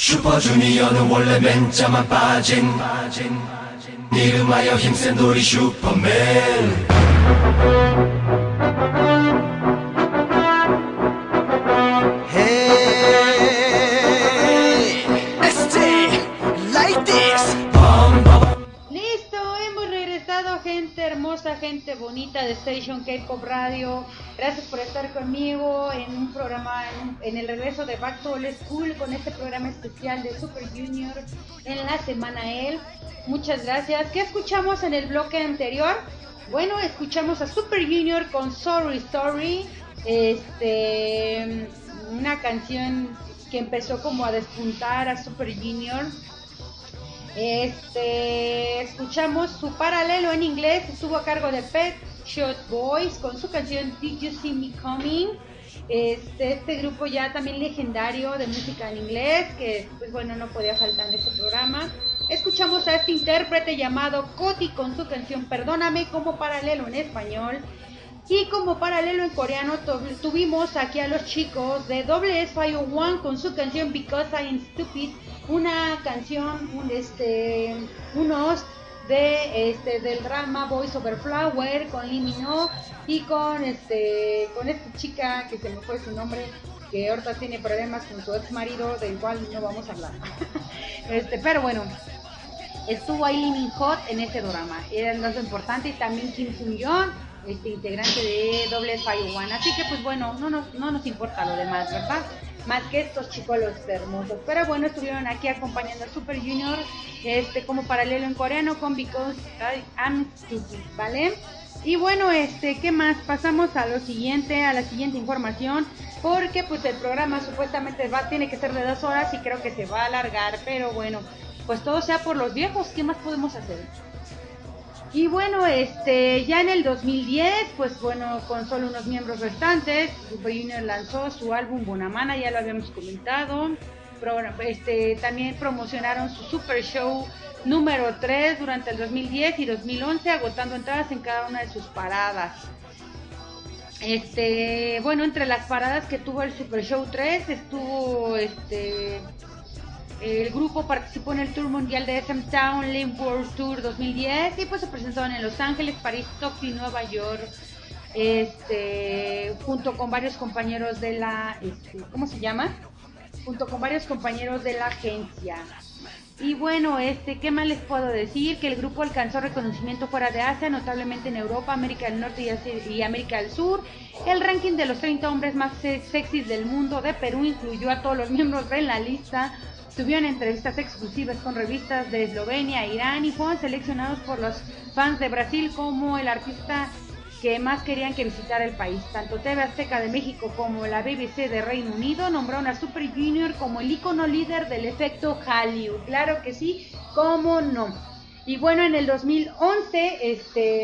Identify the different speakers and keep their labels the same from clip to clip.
Speaker 1: 슈퍼주니어는 원래 맨자만 빠진 이름하여 힘센 우리 슈퍼맨. Hey, stay like this.
Speaker 2: Listo, hemos regresado, gente hermosa, gente bonita de Station K-Pop Radio. Gracias por estar conmigo en un programa, en el regreso de Back to Old School, con este programa especial de Super Junior en la semana EL. Muchas gracias. ¿Qué escuchamos en el bloque anterior? Bueno, escuchamos a Super Junior con Sorry Story, una canción que empezó como a despuntar a Super Junior. Escuchamos su paralelo en inglés, estuvo a cargo de Pet Shop Boys con su canción Did You See Me Coming. Este grupo ya también legendario de música en inglés, que pues bueno, no podía faltar en este programa. Escuchamos a este intérprete llamado Coti con su canción Perdóname, como paralelo en español. Y como paralelo en coreano tuvimos aquí a los chicos de WS501 con su canción Because I Am Stupid, una canción, un host del drama Boys Over Flower con Lee Min-ho y con esta chica que se me fue su nombre, que ahorita tiene problemas con su ex marido, del cual no vamos a hablar. Pero bueno, estuvo ahí Lee Min-ho en este drama, era lo más importante, y también Kim Sung-yeon, integrante de WS501. Así que pues bueno, no nos importa lo demás, ¿verdad? Más que estos chicos los hermosos. Pero bueno, estuvieron aquí acompañando a Super Junior como paralelo en coreano con Because I Am Stupid, ¿vale? Y bueno, ¿qué más? Pasamos a la siguiente información, porque pues el programa supuestamente tiene que ser de 2 horas y creo que se va a alargar, pero bueno, pues todo sea por los viejos, ¿qué más podemos hacer? Y bueno, ya en el 2010, pues bueno, con solo unos miembros restantes, Super Junior lanzó su álbum Bonamana, ya lo habíamos comentado. También promocionaron su Super Show número 3 durante el 2010 y 2011, agotando entradas en cada una de sus paradas. Bueno, entre las paradas que tuvo el Super Show 3 estuvo el grupo participó en el Tour Mundial de SM Town Live World Tour 2010 y pues se presentaron en Los Ángeles, París, Tokio y Nueva York, junto con varios compañeros de la, ¿cómo se llama? Junto con varios compañeros de la agencia. Y bueno, ¿qué más les puedo decir? Que el grupo alcanzó reconocimiento fuera de Asia, notablemente en Europa, América del Norte y América del Sur. El ranking de los 30 hombres más sexys del mundo de Perú incluyó a todos los miembros de la lista. Tuvieron entrevistas exclusivas con revistas de Eslovenia, Irán, y fueron seleccionados por los fans de Brasil como el artista que más querían que visitara el país. Tanto TV Azteca de México como la BBC de Reino Unido nombraron a Super Junior como el ícono líder del efecto Hallyu. Claro que sí, cómo no. Y bueno, en el 2011,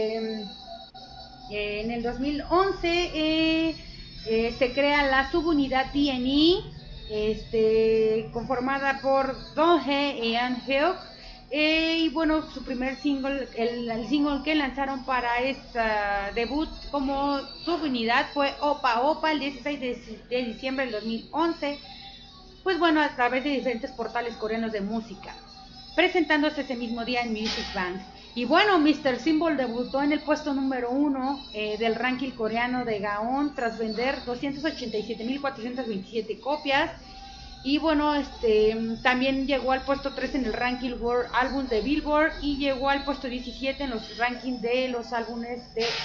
Speaker 2: se crea la subunidad TNE, conformada por Donghae y Anhyuk, y bueno, su primer single, el single que lanzaron para esta debut como subunidad fue Opa Opa el 16 de diciembre del 2011, pues bueno, a través de diferentes portales coreanos de música, presentándose ese mismo día en Music Bank. Y bueno, Mr. Symbol debutó en el puesto número 1 del ranking coreano de Gaon tras vender 287.427 copias. Y bueno, también llegó al puesto 3 en el ranking World Albums de Billboard y llegó al puesto 17 en los rankings de los álbumes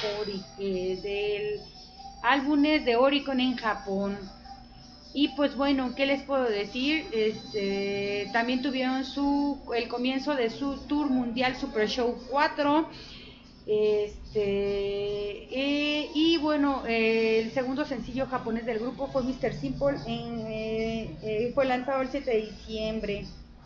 Speaker 2: de Oricon en Japón. Y pues bueno, ¿qué les puedo decir? También tuvieron el comienzo de su Tour Mundial Super Show 4. Y bueno, el segundo sencillo japonés del grupo fue Mr. Simple, fue lanzado el 7 de diciembre.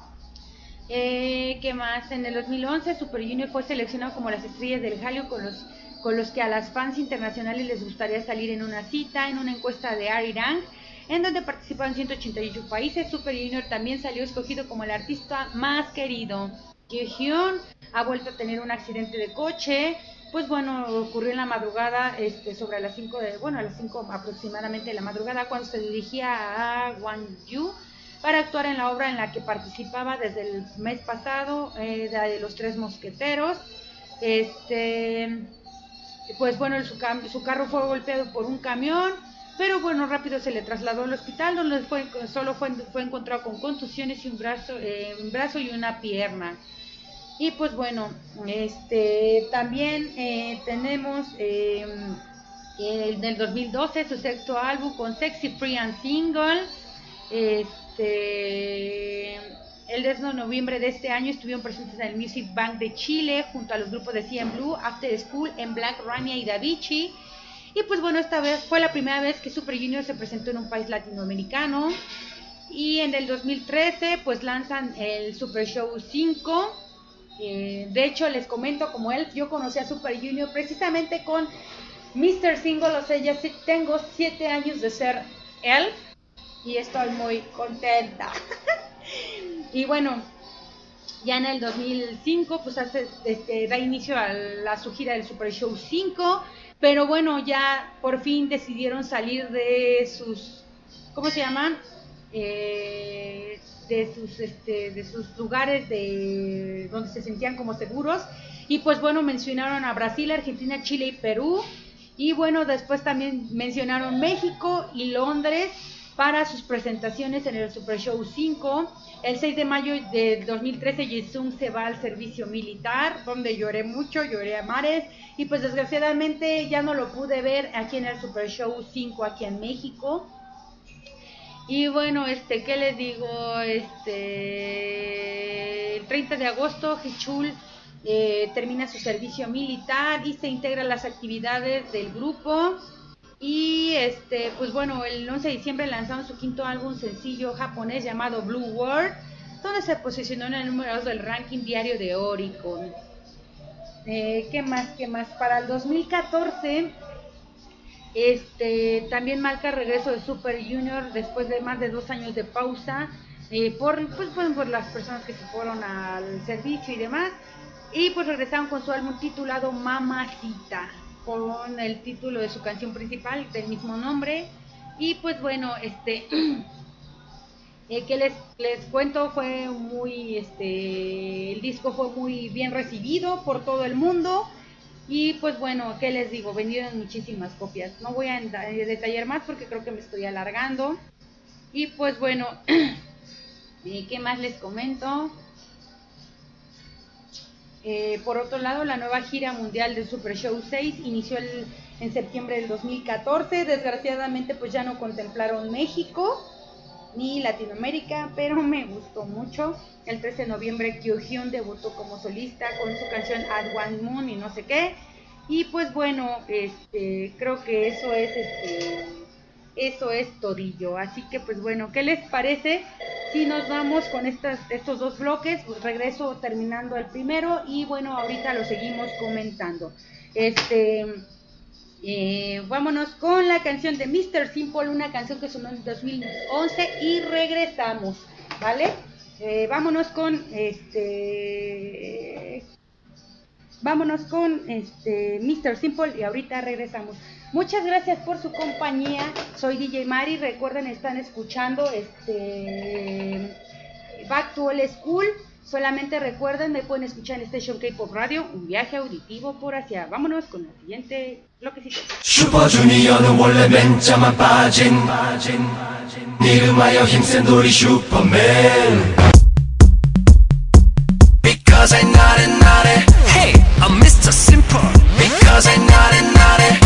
Speaker 2: ¿Qué más? En el 2011 Super Junior fue seleccionado como las estrellas del Hallyu con los que a las fans internacionales les gustaría salir en una cita, en una encuesta de Arirang, en donde participaron 188 países. Super Junior también salió escogido como el artista más querido. Jaehyun ha vuelto a tener un accidente de coche, pues bueno, ocurrió en la madrugada, sobre las 5 a las 5 aproximadamente de la madrugada, cuando se dirigía a Gwangju, para actuar en la obra en la que participaba desde el mes pasado, de Los Tres Mosqueteros. Pues bueno, su carro fue golpeado por un camión, pero bueno, rápido se le trasladó al hospital, donde solo fue encontrado con contusiones y un brazo y una pierna. Y pues bueno, también tenemos en el 2012 su sexto álbum con Sexy Free and Single. El 10 de noviembre de este año estuvieron presentes en el Music Bank de Chile junto a los grupos de CM Blue, After School, En Black, Rania y Davichi. Y pues bueno, esta vez fue la primera vez que Super Junior se presentó en un país latinoamericano. Y en el 2013 pues lanzan el Super Show 5. De hecho les comento, como yo conocí a Super Junior precisamente con Mr. Single, o sea, ya tengo 7 años de ser él y estoy muy contenta. Y bueno, ya en el 2005 pues da inicio a su gira del Super Show 5, pero bueno, ya por fin decidieron salir de sus, ¿cómo se llaman? De sus lugares donde se sentían como seguros, y pues bueno, mencionaron a Brasil, Argentina, Chile y Perú, y bueno, después también mencionaron México y Londres para sus presentaciones en el Super Show 5. El 6 de mayo de 2013 Jisung se va al servicio militar, donde lloré mucho, lloré a mares, y pues desgraciadamente ya no lo pude ver aquí en el Super Show 5 aquí en México. Y bueno, ¿qué les digo? El 30 de agosto Hichul termina su servicio militar y se integra a las actividades del grupo. Y pues bueno, el 11 de diciembre lanzaron su quinto álbum sencillo japonés llamado Blue World, donde se posicionó en el número 2 del ranking diario de Oricon. ¿Qué más? Para el 2014 también marca el regreso de Super Junior después de más de 2 años de pausa, por las personas que se fueron al servicio y demás, y pues regresaron con su álbum titulado Mamacita, con el título de su canción principal del mismo nombre. Y pues bueno, que les cuento, fue muy el disco fue muy bien recibido por todo el mundo. Y pues bueno, ¿qué les digo? Vendieron muchísimas copias. No voy a detallar más porque creo que me estoy alargando. Y pues bueno, ¿qué más les comento? Por otro lado, la nueva gira mundial del Super Show 6 inició en septiembre del 2014. Desgraciadamente pues ya no contemplaron México ni Latinoamérica, pero me gustó mucho. El 13 de noviembre Kyohyun debutó como solista con su canción At One Moon y no sé qué. Y pues bueno, creo que eso es todillo. Así que pues bueno, ¿qué les parece si nos vamos con estos dos bloques? Pues regreso terminando el primero y bueno, ahorita lo seguimos comentando. Vámonos con la canción de Mr. Simple, una canción que sonó en 2011 y regresamos, ¿vale? Vámonos con Mr. Simple y ahorita regresamos. Muchas gracias por su compañía. Soy DJ Mari. Recuerden, están escuchando Back to Old School. Solamente recuerden, me pueden escuchar en Station K-Pop Radio, un viaje auditivo por Asia. Vámonos con el siguiente bloquecito.
Speaker 1: Super Junior는 원래 맨자만 빠진 이름하여 힘센 우리 슈퍼맨. Because I'm naughty. Hey, I'm Mr. Simple. Because I'm naughty.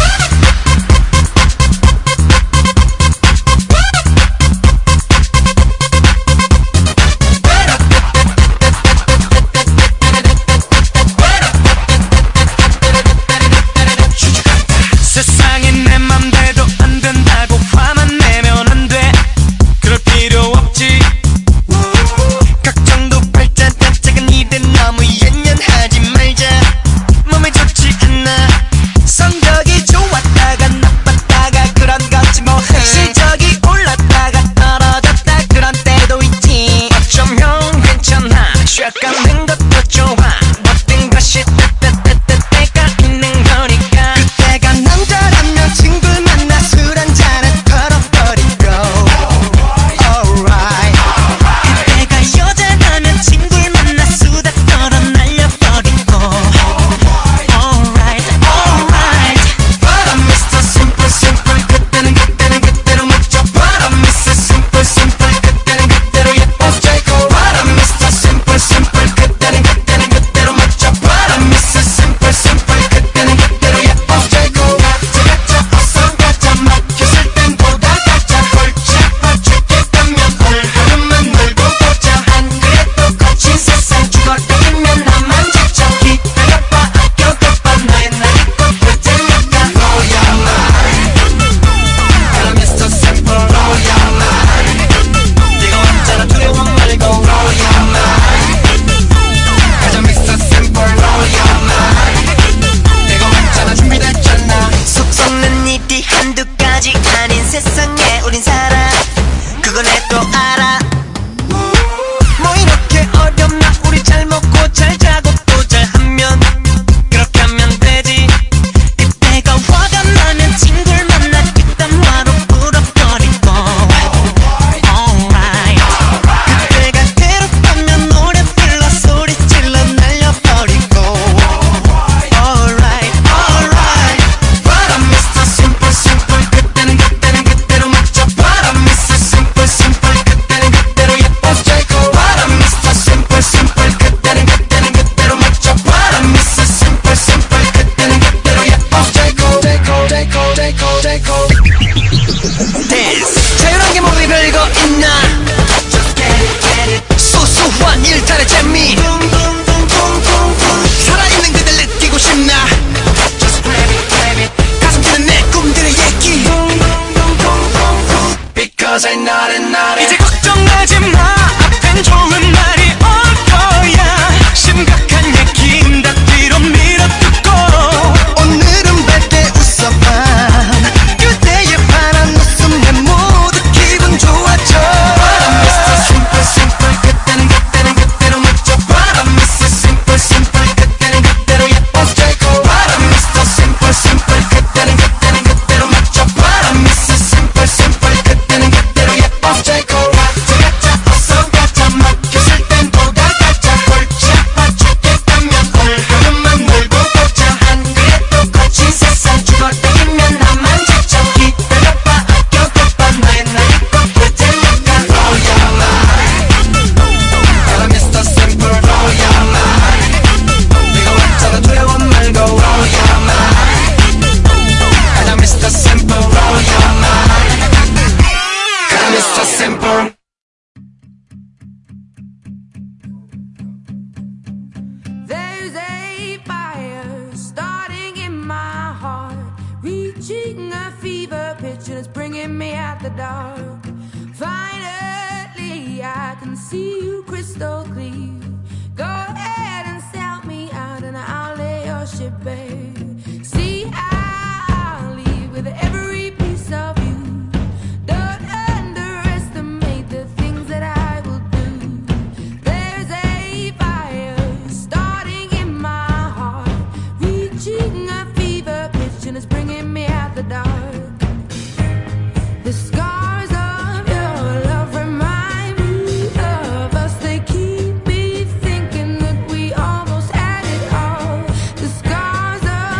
Speaker 3: the dark. Finally, I can see you crystal clear. Go ahead and sell me out, and I'll lay your ship bare. See, I'll leave with every piece of you. Don't underestimate the things that I will do. There's a fire starting in my heart, reaching a fever pitch, and it's bringing me out the dark. The scars of your love remind me of us. They keep me thinking that we almost had it all. The scars of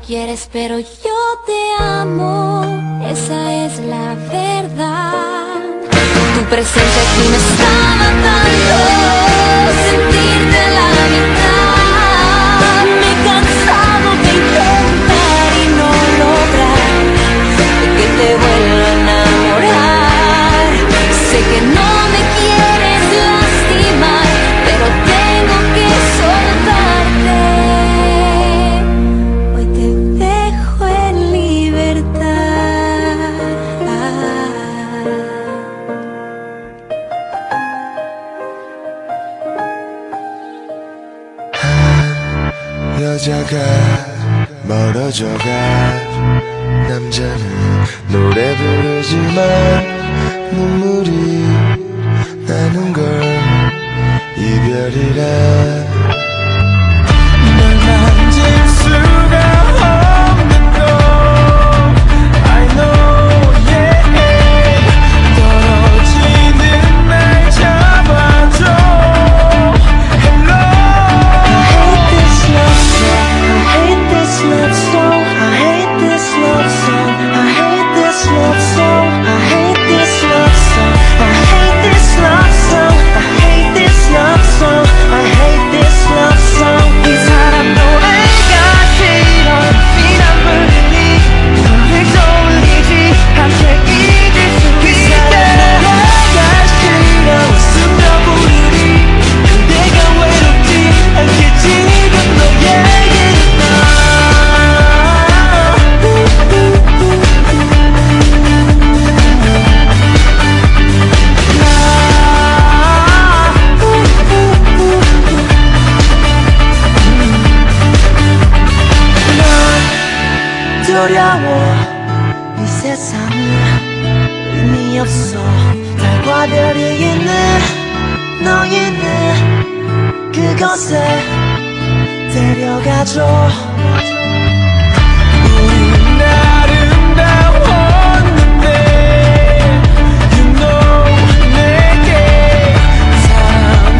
Speaker 3: quieres, pero yo te amo. Esa es la verdad. Tu presencia aquí me está matando. Sentirte la mitad. Me he cansado de intentar y no lograr que te vuelva a enamorar. Sé que no me quieres lastimar, pero tengo que soltarte. Hoy te dejo en libertad.
Speaker 4: 여자가 멀어져가 남자는 노래 부르지만 눈물이 나는 걸 이별이라 널 만질 수가 없는 걸 I know yeah 떨어지는 날 잡아줘 Hello I hate this love song I hate this love song I hate this love song I hate this love song I hate this love song I hate this love song I hate this love song 이 사람 노래가 싫어 피난물이 너를 떠올리지 않게 잊을 수 있게 노래가 싫어 웃으며 부르니 그대가 외롭지 않게 지금 너에게 두려워 이 세상은 의미 없어 달과 별이 있는 너희는 그곳에 데려가줘 우린 아름다웠는데 You know 내게 사랑을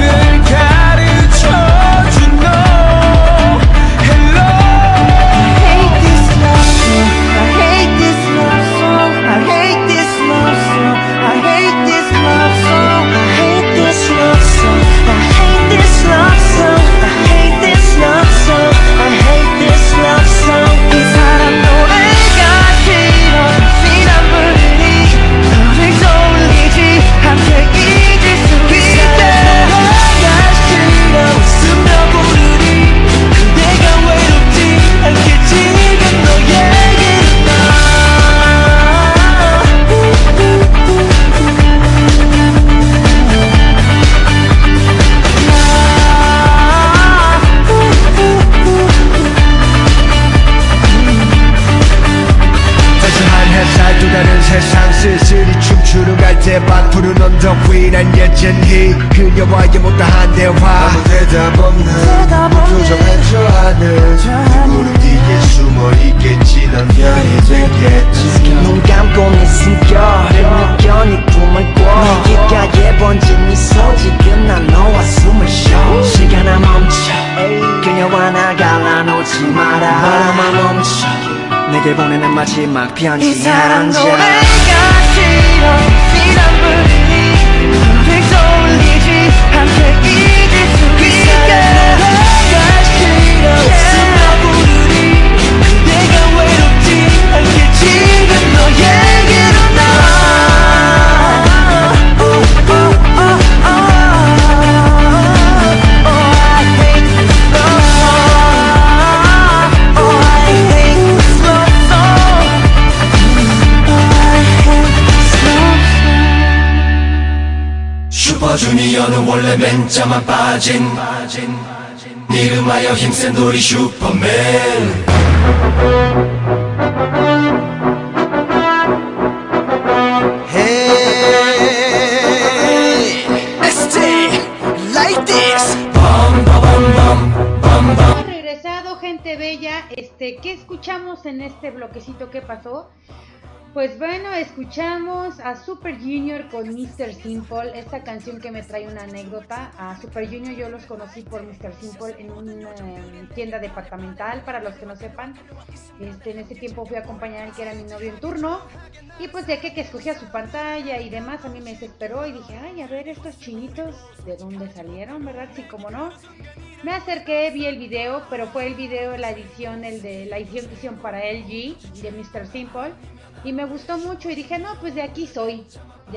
Speaker 4: 가르쳐준 너 Hello I hate this love song I hate this love song I hate this love song I hate this love song I hate this love song I hate this love song I hate this love song I hate this love song 이 사람 노래가 싫어 피난물이 너를 떠올리지 않게 잊을 수 있게 노래가 싫어 웃으며 부르니 그대가 외롭지 않게 지금 너에게 단순한 햇살 또 다른 세상 쓸쓸히 춤추는 갈대밭 푸른 언덕 위 난 여전히 그녀와의 못다한 대화 아무 대답 없는 조정해줘 하늘 구름 뒤에 숨어있겠지 넌 별이 되겠지 눈 감고 네 숨결을 느껴 네 꿈을 꿔 귓가에 번진 미소 지금 난 너와 숨을 쉬어 시간아 멈춰 그녀와 나 갈라놓지 마라 바람아 멈춰 내게 보내는 마지막 편지 이 사람 노래가 싫어 피난물이 너를 떠올리지 않게 잊을 수 있게 노래가 싫어 웃으며 부르니 그대가 외롭지 않게 지금 너에게로 슈퍼주니어는 원래 맨자만 빠진 이름하여 힘센 우리 슈퍼맨 Hey, let's stay like this.
Speaker 2: Hemos regresado, gente bella. ¿Qué escuchamos en este bloquecito? ¿Qué pasó? Pues bueno, escuchamos a Super Junior con Mr. Simple, esta canción que me trae una anécdota. A Super Junior yo los conocí por Mr. Simple en una tienda departamental, para los que no sepan. En ese tiempo fui a acompañar al que era mi novio en turno, y pues ya que escogía su pantalla y demás, a mí me desesperó y dije, ay, a ver, estos chinitos, ¿de dónde salieron, verdad? Sí, como no. Me acerqué, vi el video, pero fue el video, la edición que hicieron para LG, de Mr. Simple. Y me gustó mucho y dije, no, pues de aquí soy.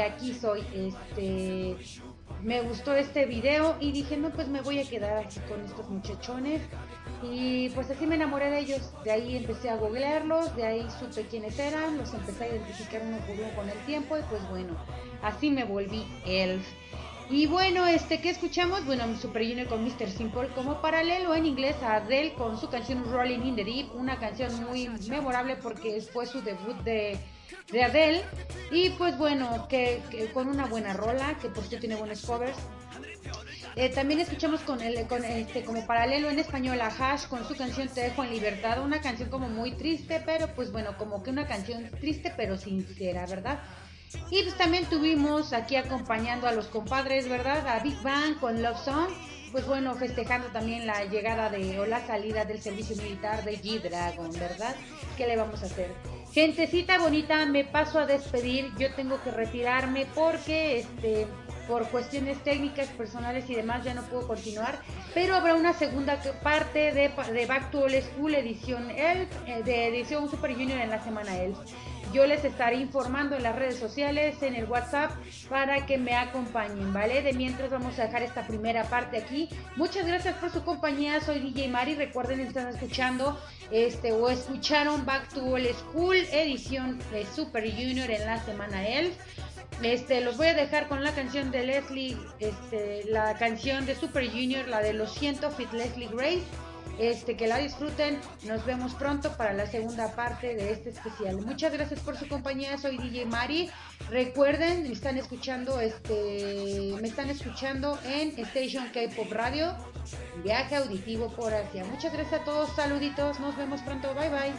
Speaker 2: Me gustó este video y dije, no, pues me voy a quedar así con estos muchachones. Y pues así me enamoré de ellos. De ahí empecé a googlearlos, de ahí supe quiénes eran, los empecé a identificar uno por uno con el tiempo y pues bueno, así me volví Elf. Y bueno, ¿qué escuchamos? Bueno, Super Junior con Mr. Simple, como paralelo en inglés a Adele con su canción Rolling in the Deep, una canción muy memorable porque fue su debut de Adele. Y pues bueno, que con una buena rola, que por cierto tiene buenos covers. También escuchamos como paralelo en español a Hash con su canción Te dejo en libertad, una canción como muy triste, pero pues bueno, como que una canción triste pero sincera, ¿verdad? Y pues también tuvimos aquí acompañando a los compadres, ¿verdad? A Big Bang con Love Song. Pues bueno, festejando también la llegada o la salida del servicio militar de G-Dragon, ¿verdad? ¿Qué le vamos a hacer? Gentecita bonita, me paso a despedir. Yo tengo que retirarme porque por cuestiones técnicas, personales y demás ya no puedo continuar, pero habrá una segunda parte de Back to Old School edición Elf, de edición Super Junior en la semana Elf. Yo les estaré informando en las redes sociales, en el WhatsApp, para que me acompañen, ¿vale? De mientras vamos a dejar esta primera parte aquí. Muchas gracias por su compañía, soy DJ Mari. Recuerden, están escuchando o escucharon Back to Old School edición de Super Junior en la semana Elf. Los voy a dejar con la canción de Leslie, la canción de Super Junior, la de Lo siento, fit Leslie Grace. Que la disfruten. Nos vemos pronto para la segunda parte de este especial. Muchas gracias por su compañía. Soy DJ Mari. Recuerden, me están escuchando en Station K-Pop Radio, viaje auditivo por Asia. Muchas gracias a todos. Saluditos. Nos vemos pronto. Bye bye.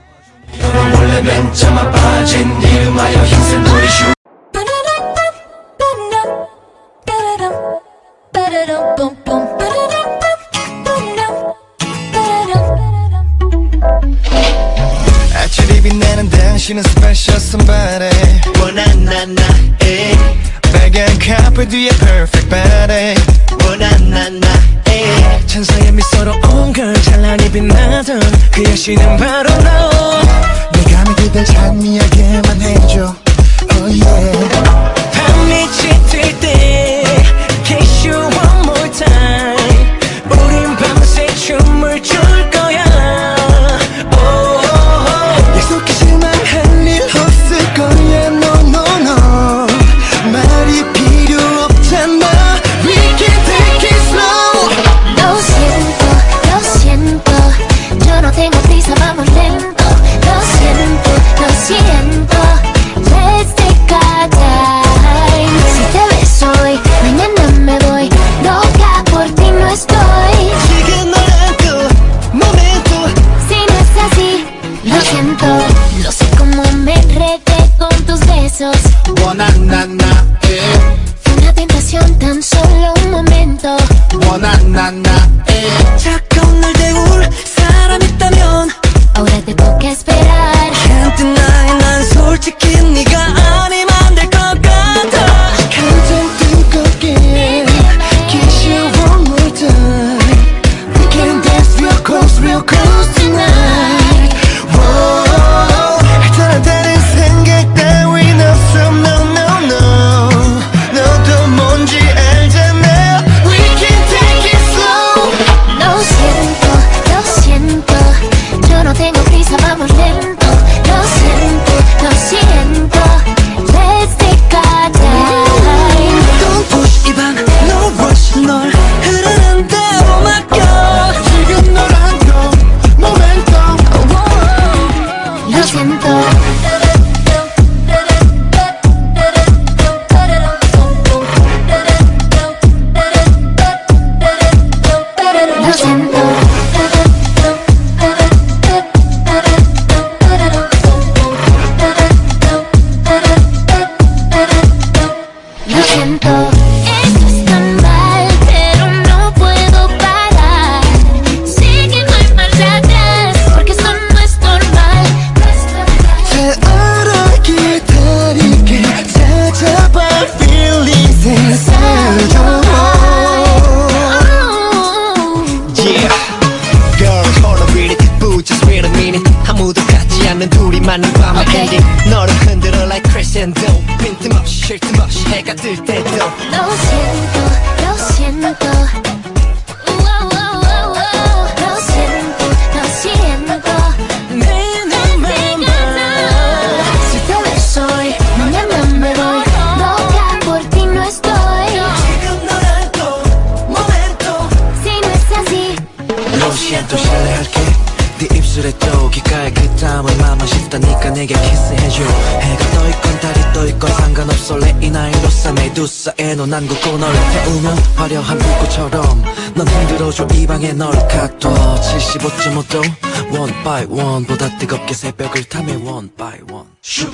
Speaker 4: 빛나는 당신은 special somebody 원한나 나에 빨간 카페 뒤에 perfect body 원한나 나에 천사의 미소로 온 걸 찬란히 빛나던 그 여신은 바로 너 내가 믿기를 찬미하게만 해줘 oh yeah 밤이 짙을 때 kiss you one more time 우린 밤새 춤을 출 거야 약속하지 말할 일 없을 거야 no no no 말이 필요 없잖아 we can take it slow
Speaker 5: lo siento yo no tengo prisa vamos lento lo siento let's take our time
Speaker 1: 하지만 이 밤의 엔딩 너를 흔들어 like crescendo 빈틈없이 쉴 틈 없이 해가 뜰 때도
Speaker 5: Lo siento Lo siento
Speaker 1: 내 맘만
Speaker 5: Si te beso hoy, mañana me voy Loca por ti no estoy
Speaker 1: 지금 너라도 momento
Speaker 5: Si no es así
Speaker 1: Lo siento 신뢰할게 네 입술에 또 귓가에 그 땀을 마마 싶다니까 내게 키스해줘 해가 떠있건 달이 떠있건 상관없어 내 이 나이로서 내 두 사이에 난 걷고 널 태우면 화려한 불꽃처럼 넌 흔들어줘 이 방에 널 가둬 75.5도 One by one 보다 뜨겁게 새벽을 탐해 One by one